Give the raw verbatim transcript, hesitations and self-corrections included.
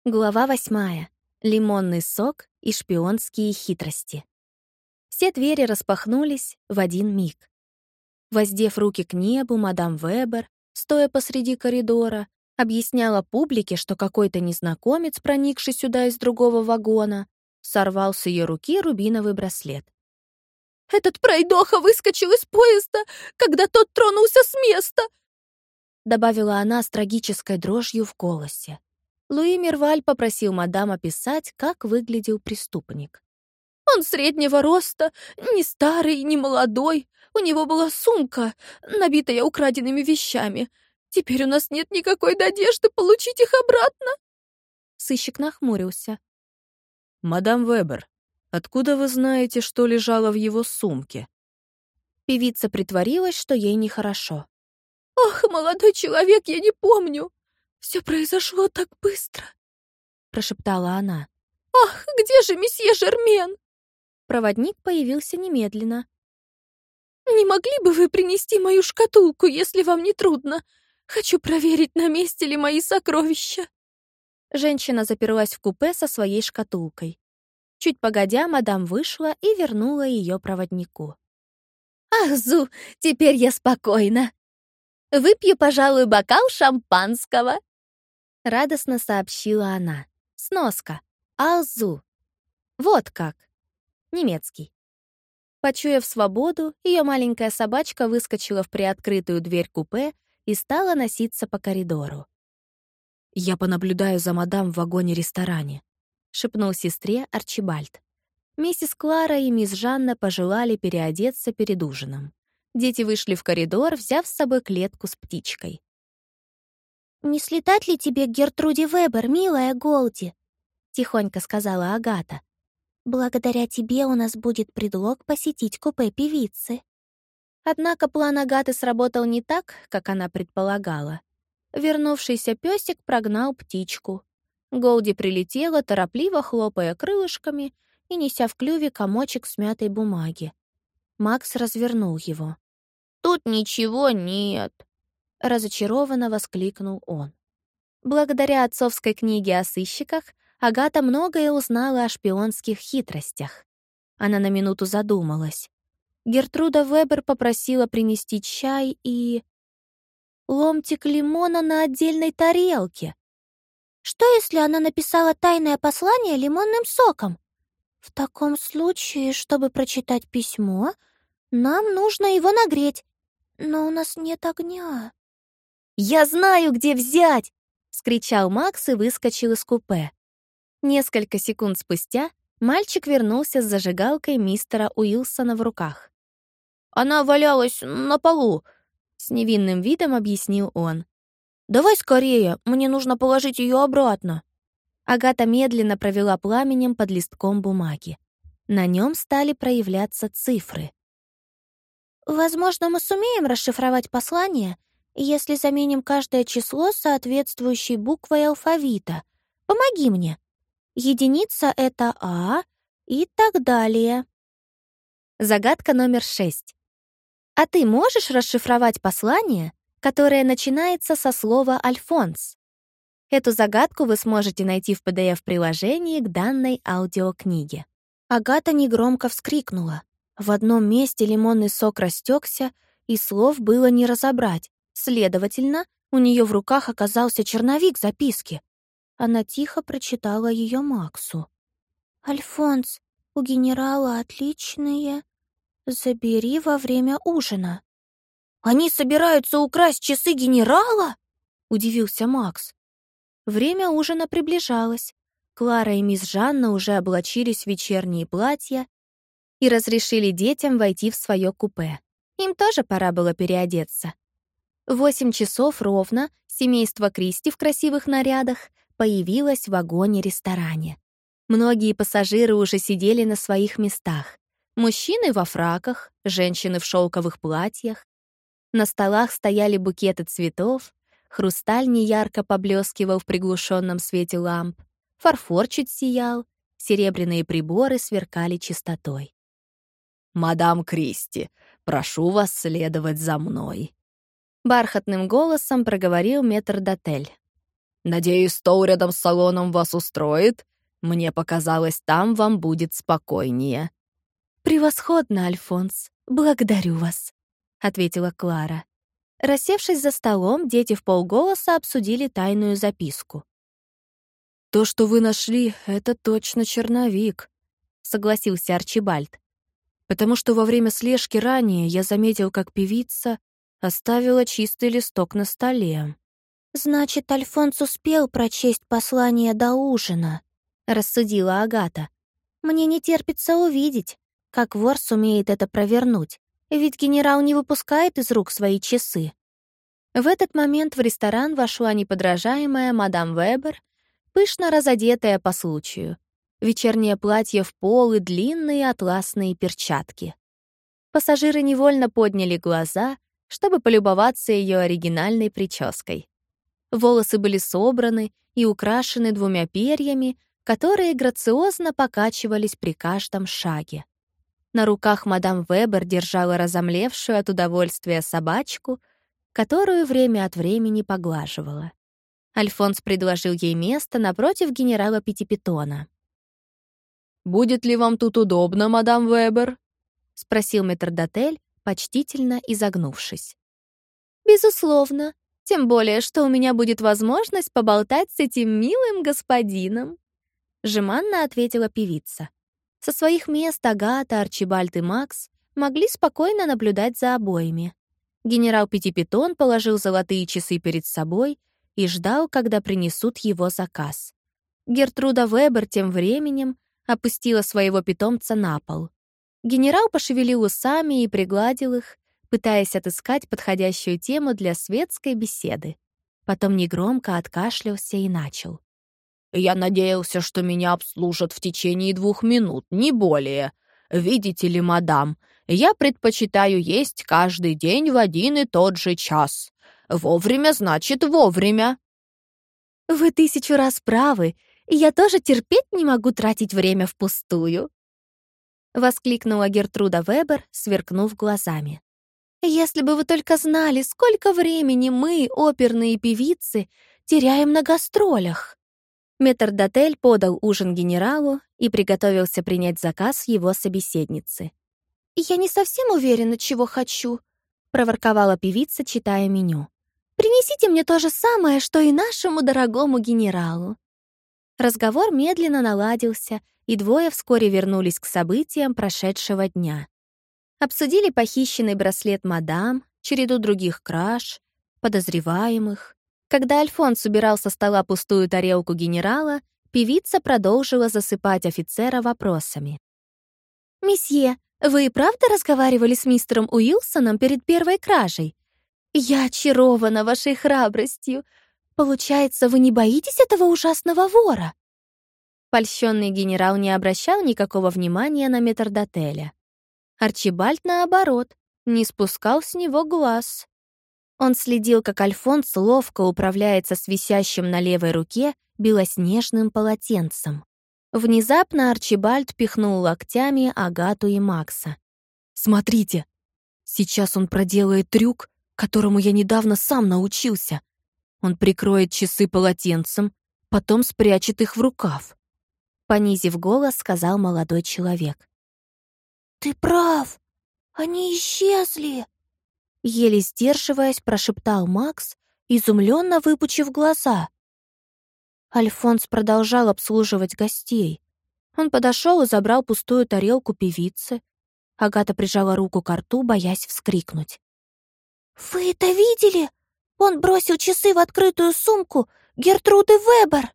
Глава восьмая. Лимонный сок и шпионские хитрости. Все двери распахнулись в один миг. Воздев руки к небу, мадам Вебер, стоя посреди коридора, объясняла публике, что какой-то незнакомец, проникший сюда из другого вагона, сорвал с ее руки рубиновый браслет. «Этот пройдоха выскочил из поезда, когда тот тронулся с места!» Добавила она с трагической дрожью в голосе. Луи Мирваль попросил мадам описать, как выглядел преступник. «Он среднего роста, не старый, не молодой. У него была сумка, набитая украденными вещами. Теперь у нас нет никакой надежды получить их обратно». Сыщик нахмурился. «Мадам Вебер, откуда вы знаете, что лежало в его сумке?» Певица притворилась, что ей нехорошо. «Ах, молодой человек, я не помню. Все произошло так быстро», — прошептала она. «Ах, где же месье Жермен?» Проводник появился немедленно. «Не могли бы вы принести мою шкатулку, если вам не трудно? Хочу проверить, на месте ли мои сокровища». Женщина заперлась в купе со своей шкатулкой. Чуть погодя, мадам вышла и вернула ее проводнику. «Ах, Зу, теперь я спокойна. Выпью, пожалуй, бокал шампанского», — радостно сообщила она. Сноска. Алзу. Вот как. Немецкий. Почуяв свободу, ее маленькая собачка выскочила в приоткрытую дверь купе и стала носиться по коридору. «Я понаблюдаю за мадам в вагоне-ресторане», — шепнул сестре Арчибальд. Миссис Клара и мисс Жанна пожелали переодеться перед ужином. Дети вышли в коридор, взяв с собой клетку с птичкой. «Не слетать ли тебе к Гертруде Вебер, милая Голди?» — тихонько сказала Агата. «Благодаря тебе у нас будет предлог посетить купе певицы». Однако план Агаты сработал не так, как она предполагала. Вернувшийся песик прогнал птичку. Голди прилетела, торопливо хлопая крылышками и неся в клюве комочек смятой бумаги. Макс развернул его. «Тут ничего нет», — разочарованно воскликнул он. Благодаря отцовской книге о сыщиках Агата многое узнала о шпионских хитростях. Она на минуту задумалась. Гертруда Вебер попросила принести чай и... ломтик лимона на отдельной тарелке. Что, если она написала тайное послание лимонным соком? В таком случае, чтобы прочитать письмо, нам нужно его нагреть. Но у нас нет огня. «Я знаю, где взять!» — вскричал Макс и выскочил из купе. Несколько секунд спустя мальчик вернулся с зажигалкой мистера Уилсона в руках. «Она валялась на полу», — с невинным видом объяснил он. «Давай скорее, мне нужно положить ее обратно». Агата медленно провела пламенем под листком бумаги. На нем стали проявляться цифры. «Возможно, мы сумеем расшифровать послание, если заменим каждое число соответствующей буквой алфавита. Помоги мне. Единица — это А и так далее». Загадка номер шесть. А ты можешь расшифровать послание, которое начинается со слова «Альфонс»? Эту загадку вы сможете найти в пи ди эф-приложении к данной аудиокниге. Агата негромко вскрикнула. В одном месте лимонный сок растекся, и слов было не разобрать. Следовательно, у нее в руках оказался черновик записки. Она тихо прочитала ее Максу. «Альфонс, у генерала отличные. Забери во время ужина». «Они собираются украсть часы генерала?» — удивился Макс. Время ужина приближалось. Клара и мисс Жанна уже облачились в вечерние платья и разрешили детям войти в свое купе. Им тоже пора было переодеться. В восемь часов ровно семейство Кристи в красивых нарядах появилось в вагоне-ресторане. Многие пассажиры уже сидели на своих местах. Мужчины во фраках, женщины в шелковых платьях. На столах стояли букеты цветов, хрусталь неярко поблескивал в приглушенном свете ламп, фарфор чуть сиял, серебряные приборы сверкали чистотой. «Мадам Кристи, прошу вас следовать за мной», — бархатным голосом проговорил метрдотель. Надеюсь, стол рядом с салоном вас устроит? Мне показалось, там вам будет спокойнее». «Превосходно, Альфонс. Благодарю вас», — ответила Клара. Рассевшись за столом, дети вполголоса обсудили тайную записку. «То, что вы нашли, это точно черновик», — согласился Арчибальд. «Потому что во время слежки ранее я заметил, как певица оставила чистый листок на столе». «Значит, Альфонс успел прочесть послание до ужина», — рассудила Агата. «Мне не терпится увидеть, как вор сумеет это провернуть, ведь генерал не выпускает из рук свои часы». В этот момент в ресторан вошла неподражаемая мадам Вебер, пышно разодетая по случаю. Вечернее платье в пол и длинные атласные перчатки. Пассажиры невольно подняли глаза, чтобы полюбоваться ее оригинальной прической. Волосы были собраны и украшены двумя перьями, которые грациозно покачивались при каждом шаге. На руках мадам Вебер держала разомлевшую от удовольствия собачку, которую время от времени поглаживала. Альфонс предложил ей место напротив генерала Пятипитона. «Будет ли вам тут удобно, мадам Вебер?» — спросил метрдотель, почтительно изогнувшись. «Безусловно, тем более, что у меня будет возможность поболтать с этим милым господином», — жеманно ответила певица. Со своих мест Агата, Арчибальд и Макс могли спокойно наблюдать за обоими. Генерал Пятипитон положил золотые часы перед собой и ждал, когда принесут его заказ. Гертруда Вебер тем временем опустила своего питомца на пол. Генерал пошевелил усами и пригладил их, пытаясь отыскать подходящую тему для светской беседы. Потом негромко откашлялся и начал. «Я надеялся, что меня обслужат в течение двух минут, не более. Видите ли, мадам, я предпочитаю есть каждый день в один и тот же час. Вовремя значит вовремя». «Вы тысячу раз правы, и я тоже терпеть не могу тратить время впустую», — воскликнула Гертруда Вебер, сверкнув глазами. «Если бы вы только знали, сколько времени мы, оперные певицы, теряем на гастролях». Метрдотель подал ужин генералу и приготовился принять заказ его собеседницы. «Я не совсем уверена, чего хочу», — проворковала певица, читая меню. «Принесите мне то же самое, что и нашему дорогому генералу». Разговор медленно наладился, и двое вскоре вернулись к событиям прошедшего дня. Обсудили похищенный браслет мадам, череду других краж, подозреваемых. Когда Альфонс убирал со стола пустую тарелку генерала, певица продолжила засыпать офицера вопросами. «Месье, вы и правда разговаривали с мистером Уилсоном перед первой кражей? Я очарована вашей храбростью. Получается, вы не боитесь этого ужасного вора?» Польщенный генерал не обращал никакого внимания на метрдотеля. Арчибальд, наоборот, не спускал с него глаз. Он следил, как Альфонс ловко управляется с висящим на левой руке белоснежным полотенцем. Внезапно Арчибальд пихнул локтями Агату и Макса. «Смотрите, сейчас он проделает трюк, которому я недавно сам научился. Он прикроет часы полотенцем, потом спрячет их в рукав», — понизив голос, сказал молодой человек. «Ты прав, они исчезли», — еле сдерживаясь, прошептал Макс, изумленно выпучив глаза. Альфонс продолжал обслуживать гостей. Он подошел и забрал пустую тарелку певицы. Агата прижала руку к рту, боясь вскрикнуть. «Вы это видели? Он бросил часы в открытую сумку Гертруды Вебер!»